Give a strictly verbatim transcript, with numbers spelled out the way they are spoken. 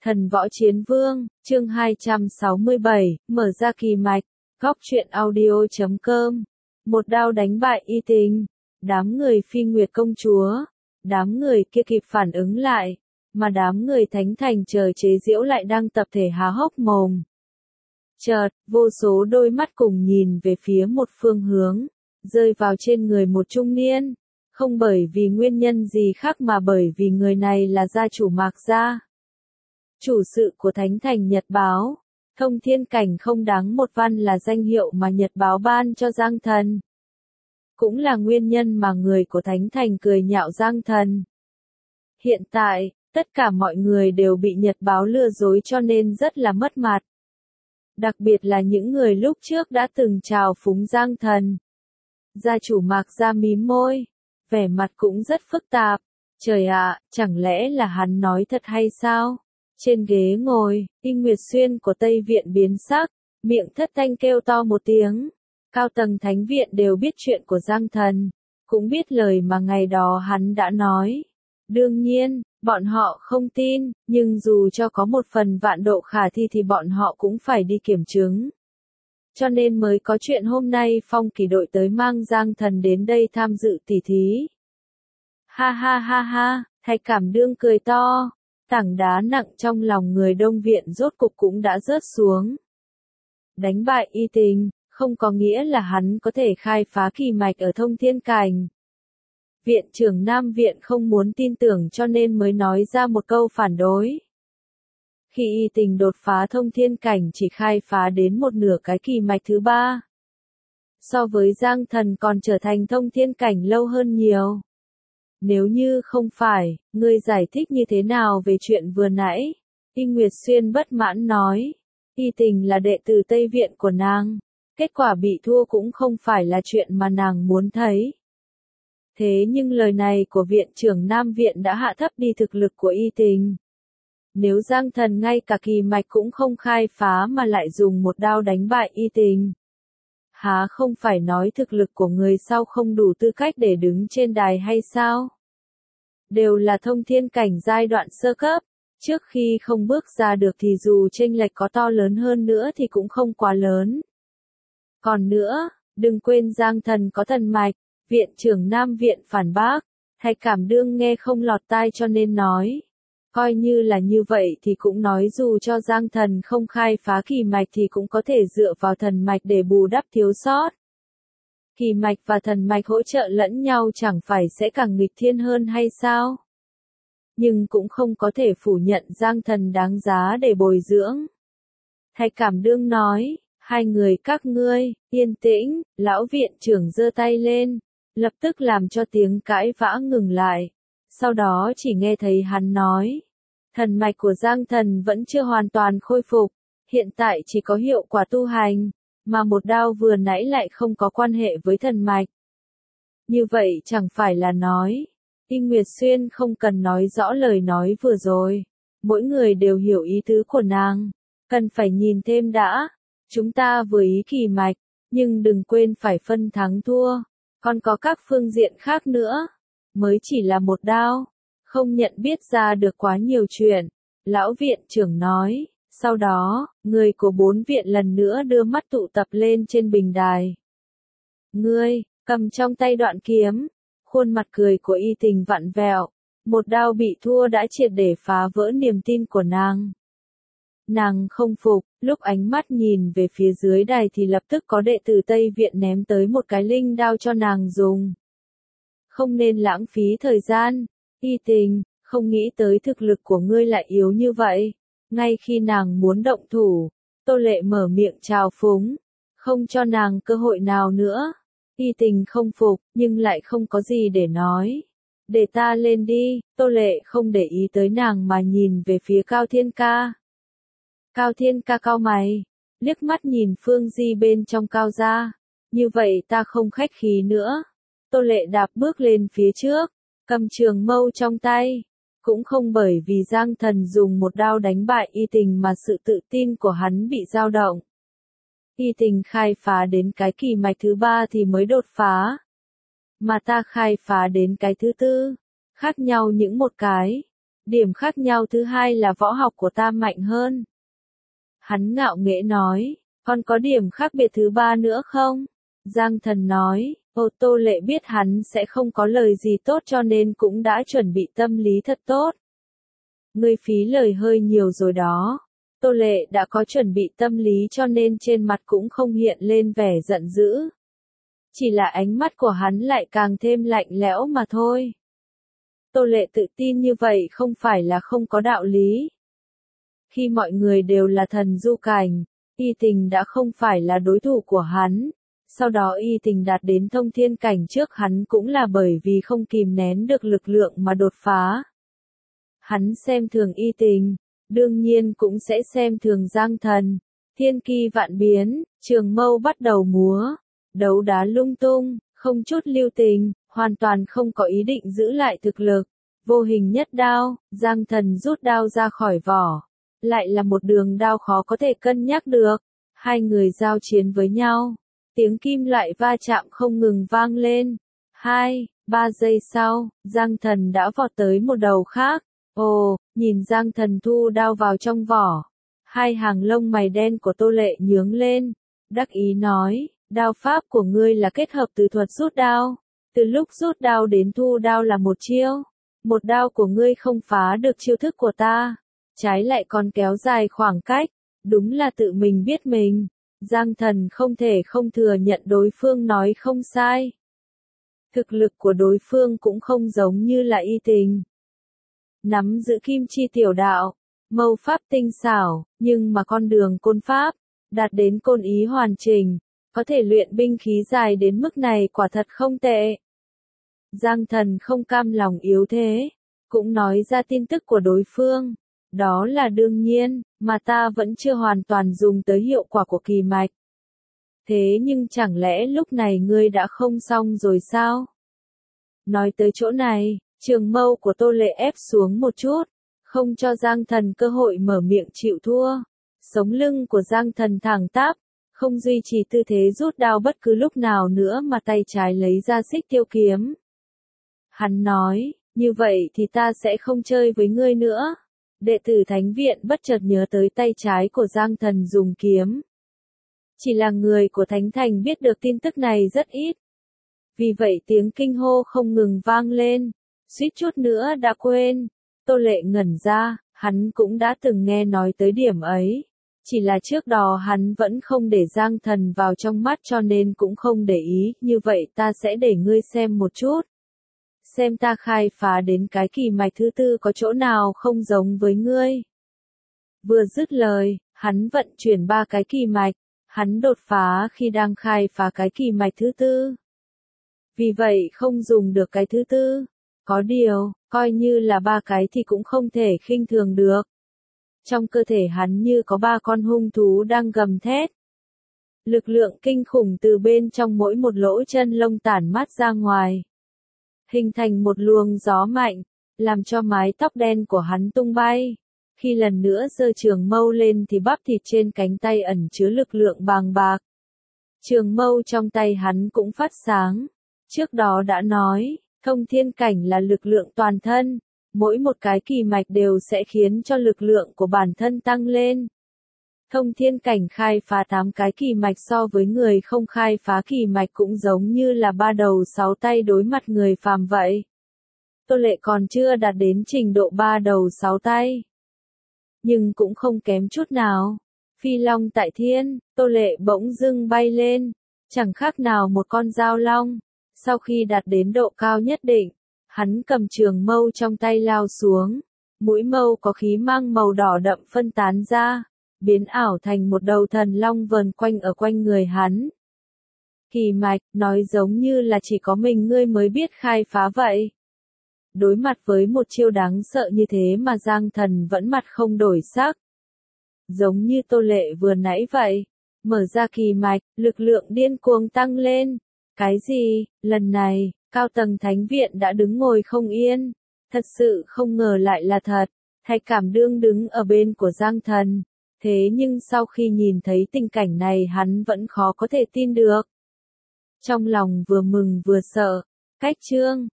Thần võ chiến vương, chương hai trăm sáu mươi bảy, mở ra kỳ mạch, góc truyện audio chấm com. Một đao đánh bại Y Tình, đám người Phi Nguyệt công chúa, đám người kia kịp phản ứng lại, mà đám người Thánh Thành chờ chế giễu lại đang tập thể há hốc mồm. Chợt, vô số đôi mắt cùng nhìn về phía một phương hướng, rơi vào trên người một trung niên, không bởi vì nguyên nhân gì khác mà bởi vì người này là gia chủ Mạc gia. Chủ sự của Thánh Thành Nhật Báo, Thông Thiên Cảnh không đáng một văn là danh hiệu mà Nhật Báo ban cho Giang Thần. Cũng là nguyên nhân mà người của Thánh Thành cười nhạo Giang Thần. Hiện tại, tất cả mọi người đều bị Nhật Báo lừa dối cho nên rất là mất mặt. Đặc biệt là những người lúc trước đã từng chào phúng Giang Thần. Gia chủ Mạc gia mím môi, vẻ mặt cũng rất phức tạp. Trời ạ, chẳng lẽ là hắn nói thật hay sao? Trên ghế ngồi, Y Nguyệt Xuyên của Tây Viện biến sắc, miệng thất thanh kêu to một tiếng. Cao tầng Thánh Viện đều biết chuyện của Giang Thần, cũng biết lời mà ngày đó hắn đã nói. Đương nhiên, bọn họ không tin, nhưng dù cho có một phần vạn độ khả thi thì bọn họ cũng phải đi kiểm chứng. Cho nên mới có chuyện hôm nay Phong Kỳ đội tới mang Giang Thần đến đây tham dự tỉ thí. Ha ha ha ha, Thạch Cảm Đương cười to. Tảng đá nặng trong lòng người Đông Viện rốt cục cũng đã rớt xuống. Đánh bại Y Tình, không có nghĩa là hắn có thể khai phá kỳ mạch ở Thông Thiên Cảnh. Viện trưởng Nam Viện không muốn tin tưởng cho nên mới nói ra một câu phản đối. Khi Y Tình đột phá Thông Thiên Cảnh chỉ khai phá đến một nửa cái kỳ mạch thứ ba. So với Giang Thần còn trở thành Thông Thiên Cảnh lâu hơn nhiều. Nếu như không phải, ngươi giải thích như thế nào về chuyện vừa nãy? Y Nguyệt Xuyên bất mãn nói. Y Tình là đệ tử Tây Viện của nàng. Kết quả bị thua cũng không phải là chuyện mà nàng muốn thấy. Thế nhưng lời này của Viện trưởng Nam Viện đã hạ thấp đi thực lực của Y Tình. Nếu Giang Thần ngay cả kỳ mạch cũng không khai phá mà lại dùng một đao đánh bại Y Tình. Há không phải nói thực lực của người sau không đủ tư cách để đứng trên đài hay sao? Đều là Thông Thiên Cảnh giai đoạn sơ cấp, trước khi không bước ra được thì dù chênh lệch có to lớn hơn nữa thì cũng không quá lớn. Còn nữa, đừng quên Giang Thần có thần mạch, Viện trưởng Nam Viện phản bác, Thạch Cảm Đương nghe không lọt tai cho nên nói. Coi như là như vậy thì cũng nói dù cho Giang Thần không khai phá kỳ mạch thì cũng có thể dựa vào thần mạch để bù đắp thiếu sót. Kỳ mạch và thần mạch hỗ trợ lẫn nhau chẳng phải sẽ càng nghịch thiên hơn hay sao? Nhưng cũng không có thể phủ nhận Giang Thần đáng giá để bồi dưỡng. Thạch Cảm Đương nói, hai người các ngươi, yên tĩnh, lão viện trưởng giơ tay lên, lập tức làm cho tiếng cãi vã ngừng lại. Sau đó chỉ nghe thấy hắn nói, thần mạch của Giang Thần vẫn chưa hoàn toàn khôi phục, hiện tại chỉ có hiệu quả tu hành, mà một đao vừa nãy lại không có quan hệ với thần mạch. Như vậy chẳng phải là nói, Y Nguyệt Xuyên không cần nói rõ lời nói vừa rồi, mỗi người đều hiểu ý tứ của nàng, cần phải nhìn thêm đã, chúng ta vừa ý kỳ mạch, nhưng đừng quên phải phân thắng thua, còn có các phương diện khác nữa. Mới chỉ là một đao, không nhận biết ra được quá nhiều chuyện, lão viện trưởng nói, sau đó, người của bốn viện lần nữa đưa mắt tụ tập lên trên bình đài. Ngươi, cầm trong tay đoạn kiếm, khuôn mặt cười của Y Tình vặn vẹo, một đao bị thua đã triệt để phá vỡ niềm tin của nàng. Nàng không phục, lúc ánh mắt nhìn về phía dưới đài thì lập tức có đệ tử Tây Viện ném tới một cái linh đao cho nàng dùng. Không nên lãng phí thời gian, Y Tình, không nghĩ tới thực lực của ngươi lại yếu như vậy. Ngay khi nàng muốn động thủ, Tô Lệ mở miệng chào phúng, không cho nàng cơ hội nào nữa. Y Tình không phục, nhưng lại không có gì để nói. Để ta lên đi, Tô Lệ không để ý tới nàng mà nhìn về phía Cao Thiên Ca. Cao Thiên Ca cau mày, liếc mắt nhìn Phương Di bên trong Cao gia. Như vậy ta không khách khí nữa. Tô Lệ đạp bước lên phía trước, cầm trường mâu trong tay. Cũng không bởi vì Giang Thần dùng một đao đánh bại Y Tình mà sự tự tin của hắn bị dao động. Y Tình khai phá đến cái kỳ mạch thứ ba thì mới đột phá. Mà ta khai phá đến cái thứ tư. Khác nhau những một cái. Điểm khác nhau thứ hai là võ học của ta mạnh hơn. Hắn ngạo nghễ nói, còn có điểm khác biệt thứ ba nữa không? Giang Thần nói, ô Tô Lệ biết hắn sẽ không có lời gì tốt cho nên cũng đã chuẩn bị tâm lý thật tốt. Ngươi phí lời hơi nhiều rồi đó. Tô Lệ đã có chuẩn bị tâm lý cho nên trên mặt cũng không hiện lên vẻ giận dữ. Chỉ là ánh mắt của hắn lại càng thêm lạnh lẽo mà thôi. Tô Lệ tự tin như vậy không phải là không có đạo lý. Khi mọi người đều là thần du cảnh, Y Tình đã không phải là đối thủ của hắn. Sau đó Y Tình đạt đến thông thiên cảnh trước hắn cũng là bởi vì không kìm nén được lực lượng mà đột phá. Hắn xem thường Y Tình, đương nhiên cũng sẽ xem thường Giang Thần. Thiên kỳ vạn biến, trường mâu bắt đầu múa, đấu đá lung tung, không chút lưu tình, hoàn toàn không có ý định giữ lại thực lực. Vô hình nhất đao, Giang Thần rút đao ra khỏi vỏ. Lại là một đường đao khó có thể cân nhắc được. Hai người giao chiến với nhau. Tiếng kim loại va chạm không ngừng vang lên. Hai, ba giây sau, Giang Thần đã vọt tới một đầu khác. Ồ, nhìn Giang Thần thu đao vào trong vỏ. Hai hàng lông mày đen của Tô Lệ nhướng lên. Đắc ý nói, đao pháp của ngươi là kết hợp từ thuật rút đao. Từ lúc rút đao đến thu đao là một chiêu. Một đao của ngươi không phá được chiêu thức của ta. Trái lại còn kéo dài khoảng cách. Đúng là tự mình biết mình. Giang Thần không thể không thừa nhận đối phương nói không sai. Thực lực của đối phương cũng không giống như là Y Tình. Nắm giữ kim chi tiểu đạo, mâu pháp tinh xảo, nhưng mà con đường côn pháp, đạt đến côn ý hoàn chỉnh, có thể luyện binh khí dài đến mức này quả thật không tệ. Giang Thần không cam lòng yếu thế, cũng nói ra tin tức của đối phương. Đó là đương nhiên, mà ta vẫn chưa hoàn toàn dùng tới hiệu quả của kỳ mạch. Thế nhưng chẳng lẽ lúc này ngươi đã không xong rồi sao? Nói tới chỗ này, trường mâu của Tô Lệ ép xuống một chút, không cho Giang Thần cơ hội mở miệng chịu thua. Sống lưng của Giang Thần thẳng tắp, không duy trì tư thế rút đao bất cứ lúc nào nữa mà tay trái lấy ra xích tiêu kiếm. Hắn nói, như vậy thì ta sẽ không chơi với ngươi nữa. Đệ tử Thánh Viện bất chợt nhớ tới tay trái của Giang Thần dùng kiếm. Chỉ là người của Thánh Thành biết được tin tức này rất ít. Vì vậy tiếng kinh hô không ngừng vang lên, suýt chút nữa đã quên. Tô Lệ ngẩn ra, hắn cũng đã từng nghe nói tới điểm ấy. Chỉ là trước đó hắn vẫn không để Giang Thần vào trong mắt cho nên cũng không để ý. Như vậy ta sẽ để ngươi xem một chút. Xem ta khai phá đến cái kỳ mạch thứ tư có chỗ nào không giống với ngươi. Vừa dứt lời, hắn vận chuyển ba cái kỳ mạch, hắn đột phá khi đang khai phá cái kỳ mạch thứ tư. Vì vậy không dùng được cái thứ tư. Có điều, coi như là ba cái thì cũng không thể khinh thường được. Trong cơ thể hắn như có ba con hung thú đang gầm thét. Lực lượng kinh khủng từ bên trong mỗi một lỗ chân lông tản mát ra ngoài. Hình thành một luồng gió mạnh, làm cho mái tóc đen của hắn tung bay. Khi lần nữa giơ trường mâu lên thì bắp thịt trên cánh tay ẩn chứa lực lượng bàng bạc. Trường mâu trong tay hắn cũng phát sáng. Trước đó đã nói, thông thiên cảnh là lực lượng toàn thân. Mỗi một cái kỳ mạch đều sẽ khiến cho lực lượng của bản thân tăng lên. Thông thiên cảnh khai phá tám cái kỳ mạch so với người không khai phá kỳ mạch cũng giống như là ba đầu sáu tay đối mặt người phàm vậy. Tô Lệ còn chưa đạt đến trình độ ba đầu sáu tay. Nhưng cũng không kém chút nào. Phi long tại thiên, Tô Lệ bỗng dưng bay lên. Chẳng khác nào một con dao long. Sau khi đạt đến độ cao nhất định, hắn cầm trường mâu trong tay lao xuống. Mũi mâu có khí mang màu đỏ đậm phân tán ra. Biến ảo thành một đầu thần long vờn quanh ở quanh người hắn. Kỳ mạch, nói giống như là chỉ có mình ngươi mới biết khai phá vậy. Đối mặt với một chiêu đáng sợ như thế mà Giang Thần vẫn mặt không đổi sắc. Giống như Tô Lệ vừa nãy vậy. Mở ra kỳ mạch, lực lượng điên cuồng tăng lên. Cái gì, lần này, cao tầng Thánh Viện đã đứng ngồi không yên. Thật sự không ngờ lại là thật. Thạch Cảm Đương đứng ở bên của Giang Thần. Thế nhưng sau khi nhìn thấy tình cảnh này hắn vẫn khó có thể tin được. Trong lòng vừa mừng vừa sợ. Cách chương